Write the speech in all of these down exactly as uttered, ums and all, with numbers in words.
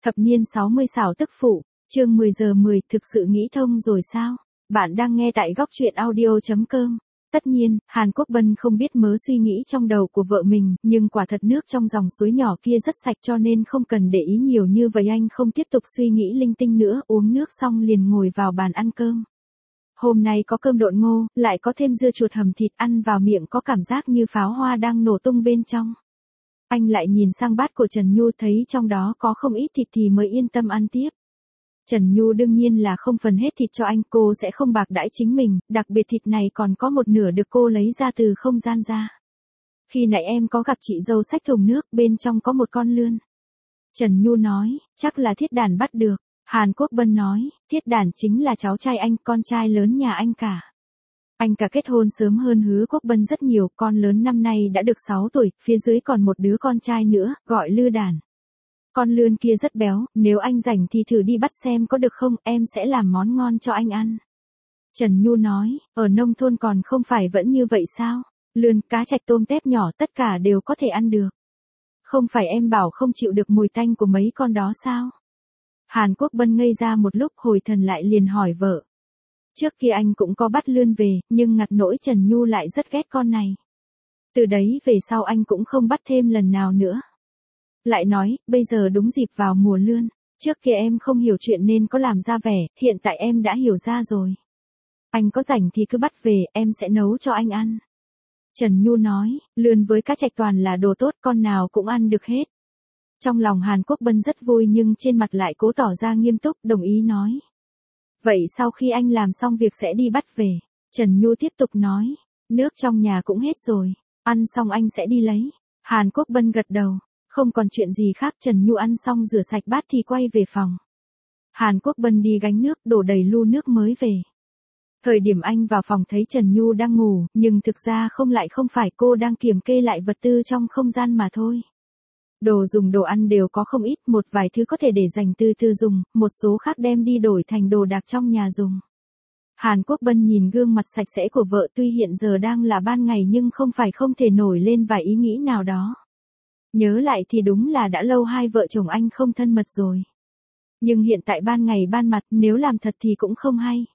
Thập niên sáu mươi xảo tức phụ, chương mười giờ mười, thực sự nghĩ thông rồi sao? Bạn đang nghe tại góc truyện audio chấm com. Tất nhiên, Hàn Quốc Bân không biết mớ suy nghĩ trong đầu của vợ mình, nhưng quả thật nước trong dòng suối nhỏ kia rất sạch cho nên không cần để ý nhiều như vậy. Anh không tiếp tục suy nghĩ linh tinh nữa, uống nước xong liền ngồi vào bàn ăn cơm. Hôm nay có cơm độn ngô, lại có thêm dưa chuột hầm thịt, ăn vào miệng có cảm giác như pháo hoa đang nổ tung bên trong. Anh lại nhìn sang bát của Trần Nhu, thấy trong đó có không ít thịt thì mới yên tâm ăn tiếp. Trần Nhu đương nhiên là không phần hết thịt cho anh, cô sẽ không bạc đãi chính mình, đặc biệt thịt này còn có một nửa được cô lấy ra từ không gian ra. Khi nãy em có gặp chị dâu xách thùng nước, bên trong có một con lươn. Trần Nhu nói, chắc là Thiết Đản bắt được. Hàn Quốc Bân nói, Thiết Đản chính là cháu trai anh, con trai lớn nhà anh cả. Anh cả kết hôn sớm hơn Hứa Quốc Bân rất nhiều, con lớn năm nay đã được sáu tuổi, phía dưới còn một đứa con trai nữa, gọi Lư Đản. Con lươn kia rất béo, nếu anh rảnh thì thử đi bắt xem có được không, em sẽ làm món ngon cho anh ăn. Trần Nhu nói, ở nông thôn còn không phải vẫn như vậy sao? Lươn, cá trạch, tôm tép nhỏ tất cả đều có thể ăn được. Không phải em bảo không chịu được mùi tanh của mấy con đó sao? Hàn Quốc Bân ngây ra một lúc, hồi thần lại liền hỏi vợ. Trước kia anh cũng có bắt lươn về, nhưng ngặt nỗi Trần Nhu lại rất ghét con này. Từ đấy về sau anh cũng không bắt thêm lần nào nữa. Lại nói, bây giờ đúng dịp vào mùa lươn. Trước kia em không hiểu chuyện nên có làm ra vẻ, hiện tại em đã hiểu ra rồi. Anh có rảnh thì cứ bắt về, em sẽ nấu cho anh ăn. Trần Nhu nói, lươn với cá trạch toàn là đồ tốt, con nào cũng ăn được hết. Trong lòng Hàn Quốc Bân rất vui nhưng trên mặt lại cố tỏ ra nghiêm túc, đồng ý nói. Vậy sau khi anh làm xong việc sẽ đi bắt về. Trần Nhu tiếp tục nói, nước trong nhà cũng hết rồi, ăn xong anh sẽ đi lấy. Hàn Quốc Bân gật đầu, không còn chuyện gì khác. Trần Nhu ăn xong rửa sạch bát thì quay về phòng. Hàn Quốc Bân đi gánh nước, đổ đầy lu nước mới về. Thời điểm anh vào phòng thấy Trần Nhu đang ngủ, nhưng thực ra không, lại không phải, cô đang kiểm kê lại vật tư trong không gian mà thôi. Đồ dùng đồ ăn đều có không ít, một vài thứ có thể để dành từ từ dùng, một số khác đem đi đổi thành đồ đạc trong nhà dùng. Hàn Quốc Bân nhìn gương mặt sạch sẽ của vợ, tuy hiện giờ đang là ban ngày nhưng không phải không thể nổi lên vài ý nghĩ nào đó. Nhớ lại thì đúng là đã lâu hai vợ chồng anh không thân mật rồi. Nhưng hiện tại ban ngày ban mặt, nếu làm thật thì cũng không hay.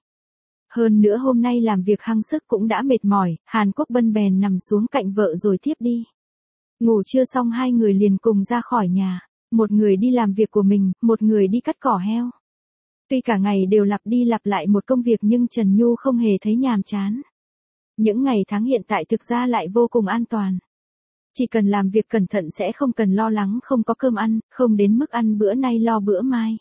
Hơn nữa hôm nay làm việc hăng sức cũng đã mệt mỏi, Hàn Quốc Bân bèn nằm xuống cạnh vợ rồi thiếp đi. Ngủ trưa xong hai người liền cùng ra khỏi nhà, một người đi làm việc của mình, một người đi cắt cỏ heo. Tuy cả ngày đều lặp đi lặp lại một công việc nhưng Trần Nhu không hề thấy nhàm chán. Những ngày tháng hiện tại thực ra lại vô cùng an toàn. Chỉ cần làm việc cẩn thận sẽ không cần lo lắng không có cơm ăn, không đến mức ăn bữa nay lo bữa mai.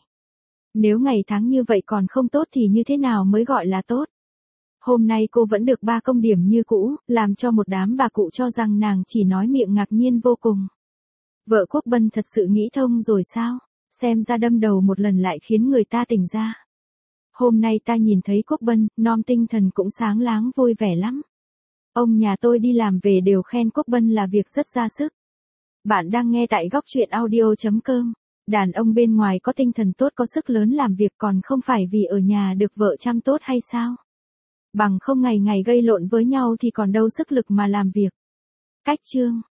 Nếu ngày tháng như vậy còn không tốt thì như thế nào mới gọi là tốt? Hôm nay cô vẫn được ba công điểm như cũ, làm cho một đám bà cụ cho rằng nàng chỉ nói miệng ngạc nhiên vô cùng. Vợ Quốc Bân thật sự nghĩ thông rồi sao? Xem ra đâm đầu một lần lại khiến người ta tỉnh ra. Hôm nay ta nhìn thấy Quốc Bân, non tinh thần cũng sáng láng vui vẻ lắm. Ông nhà tôi đi làm về đều khen Quốc Bân là việc rất ra sức. Bạn đang nghe tại góc truyện audio chấm com. Đàn ông bên ngoài có tinh thần tốt, có sức lớn làm việc còn không phải vì ở nhà được vợ chăm tốt hay sao? Bằng không ngày ngày gây lộn với nhau thì còn đâu sức lực mà làm việc. Cách chương